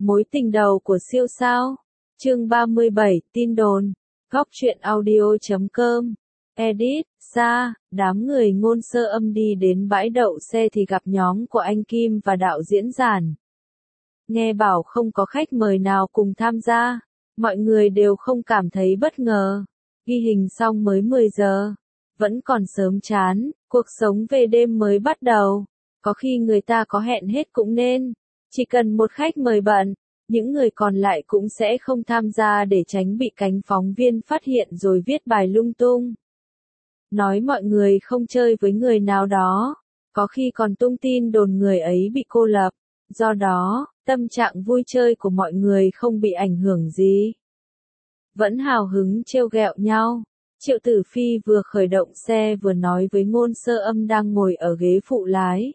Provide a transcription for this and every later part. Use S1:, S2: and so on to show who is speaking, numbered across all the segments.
S1: Mối tình đầu của siêu sao. Chương 37, tin đồn. Góc truyện audio.com. Edit, Sa, đám người Ngôn Sơ Âm đi đến bãi đậu xe thì gặp nhóm của anh Kim và đạo diễn Giản. Nghe bảo không có khách mời nào cùng tham gia, mọi người đều không cảm thấy bất ngờ. Ghi hình xong mới 10 giờ, vẫn còn sớm chán, cuộc sống về đêm mới bắt đầu. Có khi người ta có hẹn hết cũng nên, chỉ cần một khách mời bận, những người còn lại cũng sẽ không tham gia để tránh bị cánh phóng viên phát hiện rồi viết bài lung tung. Nói mọi người không chơi với người nào đó, có khi còn tung tin đồn người ấy bị cô lập, do đó, tâm trạng vui chơi của mọi người không bị ảnh hưởng gì. Vẫn hào hứng trêu ghẹo nhau. Triệu Tử Phi vừa khởi động xe vừa nói với Ngôn Sơ Âm đang ngồi ở ghế phụ lái.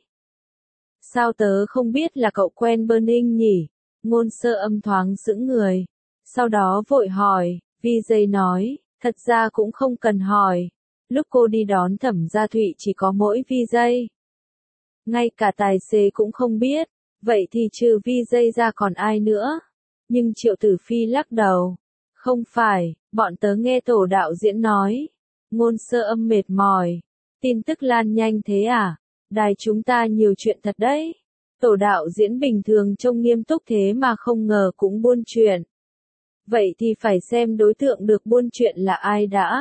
S1: Sao tớ không biết là cậu quen Burning nhỉ? Ngôn Sơ Âm thoáng sững người. Sau đó vội hỏi, VJ nói, thật ra cũng không cần hỏi. Lúc cô đi đón Thẩm Gia Thụy chỉ có mỗi VJ. Ngay cả tài xế cũng không biết, vậy thì trừ VJ ra còn ai nữa? Nhưng Triệu Tử Phi lắc đầu. Không phải, bọn tớ nghe tổ đạo diễn nói. Ngôn Sơ Âm mệt mỏi. Tin tức lan nhanh thế à? Đài chúng ta nhiều chuyện thật đấy. Tổ đạo diễn bình thường trông nghiêm túc thế mà không ngờ cũng buôn chuyện. Vậy thì phải xem đối tượng được buôn chuyện là ai đã.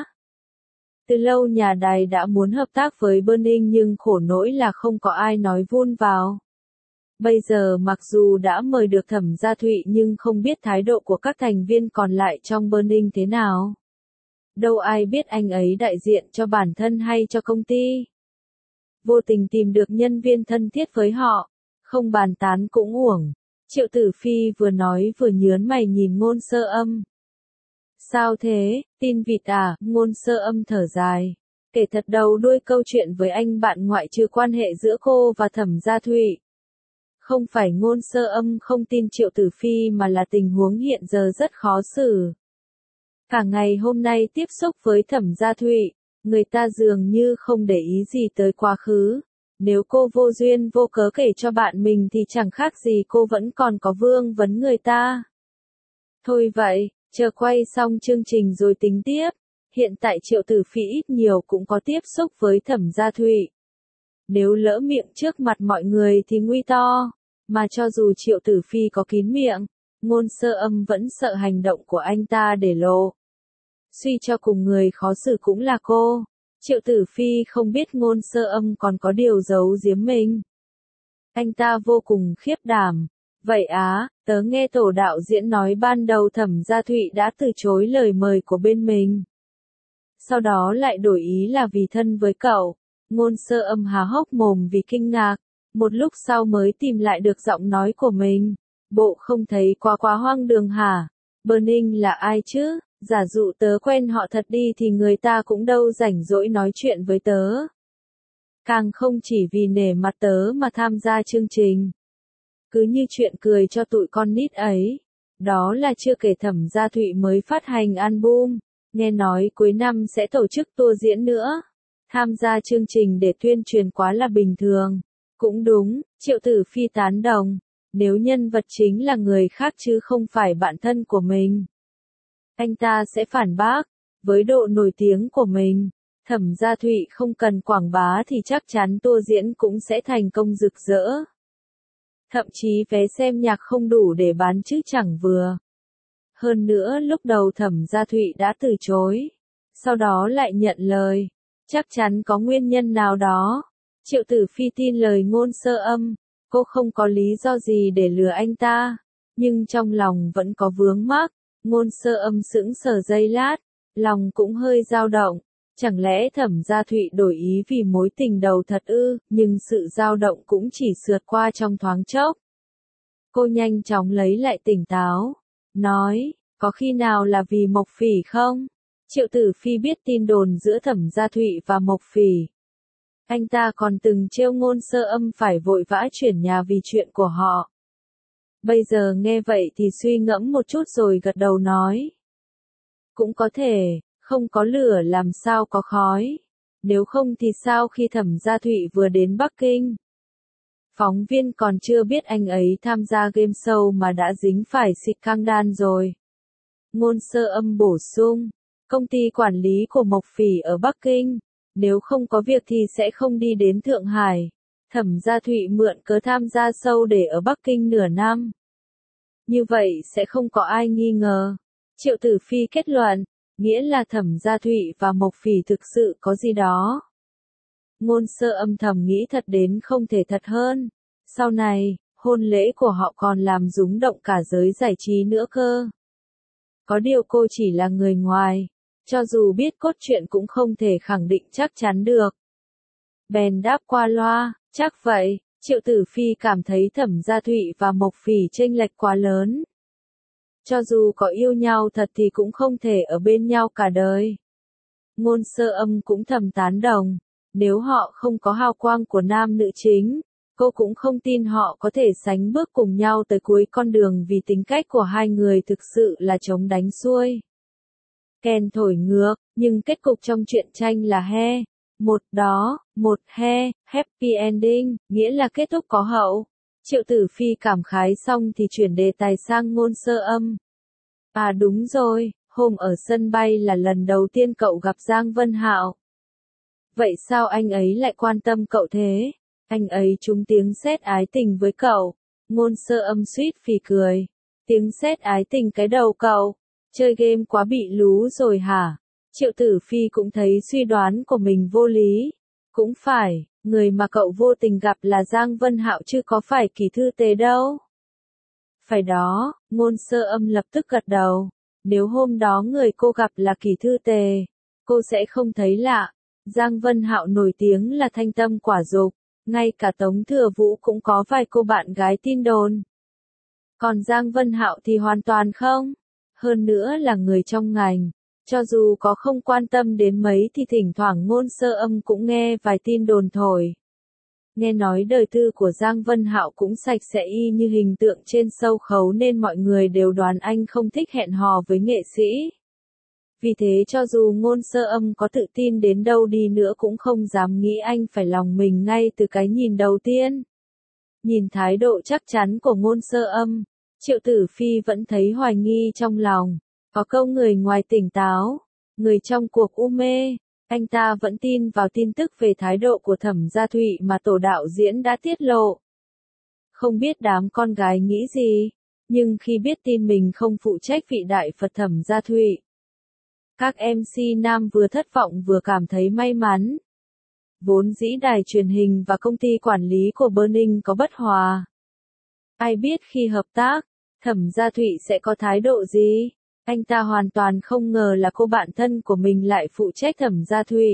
S1: Từ lâu nhà đài đã muốn hợp tác với Burning nhưng khổ nỗi là không có ai nói vun vào. Bây giờ mặc dù đã mời được Thẩm Gia Thụy nhưng không biết thái độ của các thành viên còn lại trong Burning thế nào. Đâu ai biết anh ấy đại diện cho bản thân hay cho công ty. Vô tình tìm được nhân viên thân thiết với họ, không bàn tán cũng uổng. Triệu Tử Phi vừa nói vừa nhớn mày nhìn Ngôn Sơ Âm. Sao thế, tin vịt à? Ngôn Sơ Âm thở dài. Kể thật đầu đuôi câu chuyện với anh bạn ngoại trừ quan hệ giữa cô và Thẩm Gia Thụy. Không phải Ngôn Sơ Âm không tin Triệu Tử Phi mà là tình huống hiện giờ rất khó xử. Cả ngày hôm nay tiếp xúc với Thẩm Gia Thụy, người ta dường như không để ý gì tới quá khứ. Nếu cô vô duyên vô cớ kể cho bạn mình thì chẳng khác gì cô vẫn còn có vương vấn người ta. Thôi vậy, chờ quay xong chương trình rồi tính tiếp. Hiện tại Triệu Tử Phi ít nhiều cũng có tiếp xúc với Thẩm Gia Thụy. Nếu lỡ miệng trước mặt mọi người thì nguy to. Mà cho dù Triệu Tử Phi có kín miệng, Ngôn Sơ Âm vẫn sợ hành động của anh ta để lộ. Suy cho cùng người khó xử cũng là cô. Triệu Tử Phi không biết Ngôn Sơ Âm còn có điều giấu giếm mình. Anh ta vô cùng khiếp đảm. Vậy á, tớ nghe tổ đạo diễn nói ban đầu Thẩm Gia Thụy đã từ chối lời mời của bên mình. Sau đó lại đổi ý là vì thân với cậu. Ngôn Sơ Âm há hốc mồm vì kinh ngạc. Một lúc sau mới tìm lại được giọng nói của mình. Bộ không thấy quá hoang đường hả? Burning là ai chứ? Giả dụ tớ quen họ thật đi thì người ta cũng đâu rảnh rỗi nói chuyện với tớ. Càng không chỉ vì nể mặt tớ mà tham gia chương trình. Cứ như chuyện cười cho tụi con nít ấy. Đó là chưa kể Thẩm Gia Thụy mới phát hành album. Nghe nói cuối năm sẽ tổ chức tour diễn nữa. Tham gia chương trình để tuyên truyền quá là bình thường. Cũng đúng, Triệu Tử Phi tán đồng. Nếu nhân vật chính là người khác chứ không phải bạn thân của mình, anh ta sẽ phản bác. Với độ nổi tiếng của mình, Thẩm Gia Thụy không cần quảng bá thì chắc chắn tour diễn cũng sẽ thành công rực rỡ. Thậm chí vé xem nhạc không đủ để bán chứ chẳng vừa. Hơn nữa lúc đầu Thẩm Gia Thụy đã từ chối, sau đó lại nhận lời. Chắc chắn có nguyên nhân nào đó. Triệu Tử Phi tin lời Ngôn Sơ Âm, cô không có lý do gì để lừa anh ta, nhưng trong lòng vẫn có vướng mắc. Ngôn Sơ Âm sững sờ giây lát, lòng cũng hơi dao động. Chẳng lẽ Thẩm Gia Thụy đổi ý vì mối tình đầu thật ư? Nhưng sự dao động cũng chỉ sượt qua trong thoáng chốc. Cô nhanh chóng lấy lại tỉnh táo, nói, có khi nào là vì Mộc Phỉ không? Triệu Tử Phi biết tin đồn giữa Thẩm Gia Thụy và Mộc Phỉ. Anh ta còn từng trêu Ngôn Sơ Âm phải vội vã chuyển nhà vì chuyện của họ. Bây giờ nghe vậy thì suy ngẫm một chút rồi gật đầu nói. Cũng có thể, không có lửa làm sao có khói. Nếu không thì sao khi Thẩm Gia Thụy vừa đến Bắc Kinh, Phóng viên còn chưa biết anh ấy tham gia game show mà đã dính phải scandal rồi. Ngôn Sơ Âm bổ sung, công ty quản lý của Mộc Phỉ ở Bắc Kinh, nếu không có việc thì sẽ không đi đến Thượng Hải. Thẩm Gia Thụy mượn cớ tham gia show để ở Bắc Kinh nửa năm. Như vậy sẽ không có ai nghi ngờ. Triệu Tử Phi kết luận, nghĩa là Thẩm Gia Thụy và Mộc Phỉ thực sự có gì đó. Ngôn Sơ Âm thầm nghĩ thật đến không thể thật hơn. Sau này, hôn lễ của họ còn làm rúng động cả giới giải trí nữa cơ. Có điều cô chỉ là người ngoài, cho dù biết cốt truyện cũng không thể khẳng định chắc chắn được. Bèn đáp qua loa, chắc vậy. Triệu Tử Phi cảm thấy Thẩm Gia Thụy và Mộc Phỉ chênh lệch quá lớn. Cho dù có yêu nhau thật thì cũng không thể ở bên nhau cả đời. Ngôn Sơ Âm cũng thầm tán đồng, nếu họ không có hào quang của nam nữ chính, cô cũng không tin họ có thể sánh bước cùng nhau tới cuối con đường vì tính cách của hai người thực sự là chống đánh xuôi. Kèn thổi ngược, nhưng kết cục trong truyện tranh là một happy ending, nghĩa là kết thúc có hậu. Triệu Tử Phi cảm khái xong thì chuyển đề tài sang Ngôn Sơ Âm. À đúng rồi, hôm ở sân bay là lần đầu tiên cậu gặp Giang Vân Hạo. Vậy sao anh ấy lại quan tâm cậu thế? Anh ấy trúng tiếng sét ái tình với cậu. Ngôn Sơ Âm suýt phì cười. Tiếng sét ái tình cái đầu cậu. Chơi game quá bị lú rồi hả? Triệu Tử Phi cũng thấy suy đoán của mình vô lý. Cũng phải, người mà cậu vô tình gặp là Giang Vân Hạo chứ có phải Kỳ Thư Tế đâu. Phải đó, Ngôn Sơ Âm lập tức gật đầu. Nếu hôm đó người cô gặp là Kỳ Thư Tề, cô sẽ không thấy lạ. Giang Vân Hạo nổi tiếng là thanh tâm quả dục, ngay cả Tống Thừa Vũ cũng có vài cô bạn gái tin đồn. Còn Giang Vân Hạo thì hoàn toàn không. Hơn nữa là người trong ngành, cho dù có không quan tâm đến mấy thì thỉnh thoảng Ngôn Sơ Âm cũng nghe vài tin đồn thổi. Nghe nói đời tư của Giang Vân Hạo cũng sạch sẽ y như hình tượng trên sâu khấu nên mọi người đều đoán anh không thích hẹn hò với nghệ sĩ. Vì thế cho dù Ngôn Sơ Âm có tự tin đến đâu đi nữa cũng không dám nghĩ anh phải lòng mình ngay từ cái nhìn đầu tiên. Nhìn thái độ chắc chắn của Ngôn Sơ Âm, Triệu Tử Phi vẫn thấy hoài nghi trong lòng. Có câu người ngoài tỉnh táo, người trong cuộc u mê. Anh ta vẫn tin vào tin tức về thái độ của Thẩm Gia Thụy mà tổ đạo diễn đã tiết lộ. Không biết đám con gái nghĩ gì, nhưng khi biết tin mình không phụ trách vị đại Phật Thẩm Gia Thụy, các MC nam vừa thất vọng vừa cảm thấy may mắn. Vốn dĩ đài truyền hình và công ty quản lý của Burning có bất hòa. Ai biết khi hợp tác, Thẩm Gia Thụy sẽ có thái độ gì? Anh ta hoàn toàn không ngờ là cô bạn thân của mình lại phụ trách Thẩm Gia Thụy.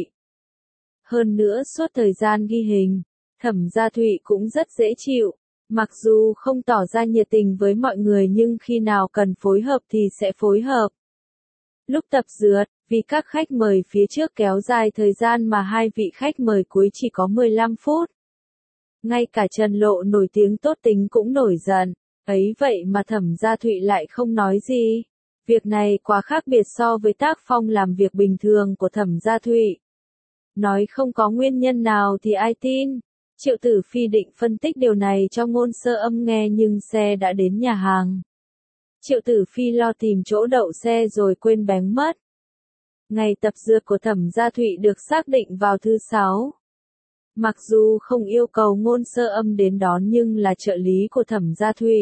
S1: Hơn nữa suốt thời gian ghi hình, Thẩm Gia Thụy cũng rất dễ chịu. Mặc dù không tỏ ra nhiệt tình với mọi người nhưng khi nào cần phối hợp thì sẽ phối hợp. Lúc tập dượt, vì các khách mời phía trước kéo dài thời gian mà hai vị khách mời cuối chỉ có 15 phút. Ngay cả Trần Lộ nổi tiếng tốt tính cũng nổi giận. Ấy vậy mà Thẩm Gia Thụy lại không nói gì. Việc này quá khác biệt so với tác phong làm việc bình thường của Thẩm Gia Thụy. Nói không có nguyên nhân nào thì ai tin. Triệu Tử Phi định phân tích điều này cho Ngôn Sơ Âm nghe nhưng xe đã đến nhà hàng. Triệu Tử Phi lo tìm chỗ đậu xe rồi quên bén mất. Ngày tập dượt của Thẩm Gia Thụy được xác định vào thứ 6. Mặc dù không yêu cầu Ngôn Sơ Âm đến đón nhưng là trợ lý của Thẩm Gia Thụy.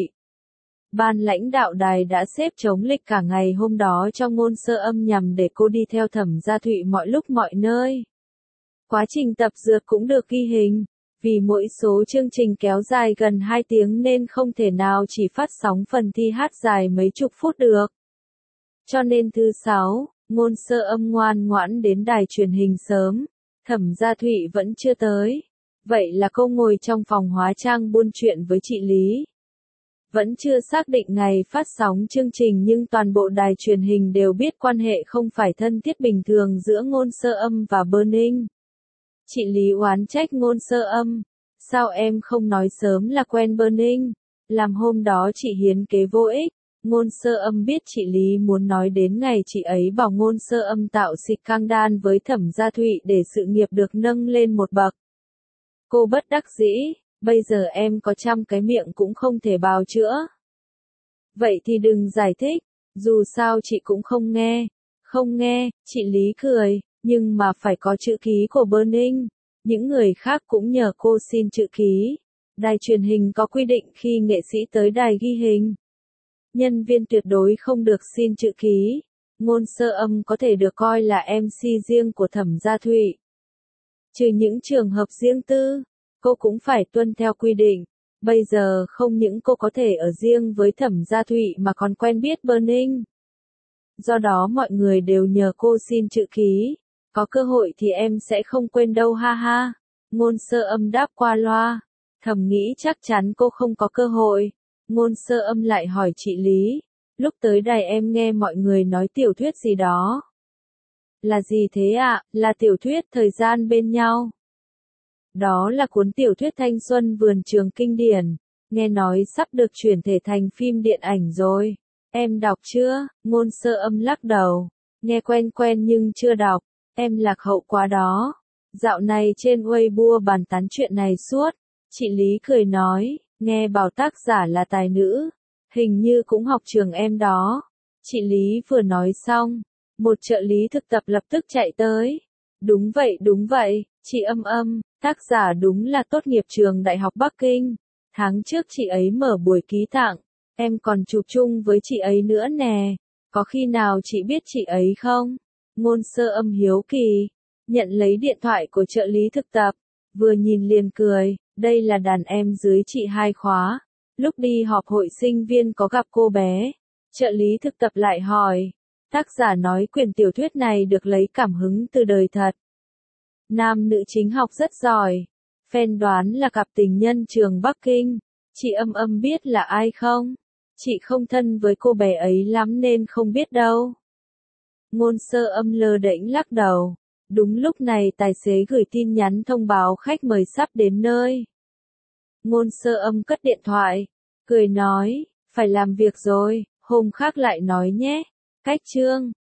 S1: Ban lãnh đạo đài đã xếp chống lịch cả ngày hôm đó cho Ngôn Sơ Âm nhằm để cô đi theo Thẩm Gia Thụy mọi lúc mọi nơi. Quá trình tập dượt cũng được ghi hình, vì mỗi số chương trình kéo dài gần 2 tiếng nên không thể nào chỉ phát sóng phần thi hát dài mấy chục phút được. Cho nên thứ 6, Ngôn Sơ Âm ngoan ngoãn đến đài truyền hình sớm, Thẩm Gia Thụy vẫn chưa tới. Vậy là cô ngồi trong phòng hóa trang buôn chuyện với chị Lý. Vẫn chưa xác định ngày phát sóng chương trình nhưng toàn bộ đài truyền hình đều biết quan hệ không phải thân thiết bình thường giữa Ngôn Sơ Âm và Burning. Chị Lý oán trách Ngôn Sơ Âm. Sao em không nói sớm là quen Burning? Làm hôm đó chị hiến kế vô ích. Ngôn Sơ Âm biết chị Lý muốn nói đến ngày chị ấy bảo Ngôn Sơ Âm tạo scandal với Thẩm Gia Thụy để sự nghiệp được nâng lên một bậc. Cô bất đắc dĩ, bây giờ em có 100 cái miệng cũng không thể bào chữa. Vậy thì đừng giải thích, dù sao chị cũng không nghe. Không nghe, chị Lý cười, nhưng mà phải có chữ ký của Burning. Những người khác cũng nhờ cô xin chữ ký. Đài truyền hình có quy định khi nghệ sĩ tới đài ghi hình, nhân viên tuyệt đối không được xin chữ ký. Ngôn Sơ Âm có thể được coi là MC riêng của Thẩm Gia Thụy. Trừ những trường hợp riêng tư, cô cũng phải tuân theo quy định. Bây giờ không những cô có thể ở riêng với Thẩm Gia Thụy mà còn quen biết Burning. Do đó mọi người đều nhờ cô xin chữ ký. Có cơ hội thì em sẽ không quên đâu ha ha. Ngôn Sơ Âm đáp qua loa. Thầm nghĩ chắc chắn cô không có cơ hội. Ngôn Sơ Âm lại hỏi chị Lý. Lúc tới đài em nghe mọi người nói tiểu thuyết gì đó. Là gì thế ạ? Là tiểu thuyết thời gian bên nhau. Đó là cuốn tiểu thuyết thanh xuân vườn trường kinh điển. Nghe nói sắp được chuyển thể thành phim điện ảnh rồi. Em đọc chưa? Ngôn Sơ Âm lắc đầu. Nghe quen quen nhưng chưa đọc. Em lạc hậu quá đó. Dạo này trên Weibo bàn tán chuyện này suốt. Chị Lý cười nói, nghe bảo tác giả là tài nữ. Hình như cũng học trường em đó. Chị Lý vừa nói xong, một trợ lý thực tập lập tức chạy tới. Đúng vậy, chị Âm, tác giả đúng là tốt nghiệp trường Đại học Bắc Kinh. Tháng trước chị ấy mở buổi ký tặng, em còn chụp chung với chị ấy nữa nè. Có khi nào chị biết chị ấy không? Ngôn Sơ Âm hiếu kỳ, nhận lấy điện thoại của trợ lý thực tập, vừa nhìn liền cười, đây là đàn em dưới chị 2 khóa. Lúc đi họp hội sinh viên có gặp cô bé. Trợ lý thực tập lại hỏi, tác giả nói quyển tiểu thuyết này được lấy cảm hứng từ đời thật. Nam nữ chính học rất giỏi. Fan đoán là cặp tình nhân trường Bắc Kinh. Chị Âm biết là ai không? Chị không thân với cô bé ấy lắm nên không biết đâu. Ngôn Sơ Âm lơ đễnh lắc đầu. Đúng lúc này tài xế gửi tin nhắn thông báo khách mời sắp đến nơi. Ngôn Sơ Âm cất điện thoại, cười nói, phải làm việc rồi, hôm khác lại nói nhé. Cách chương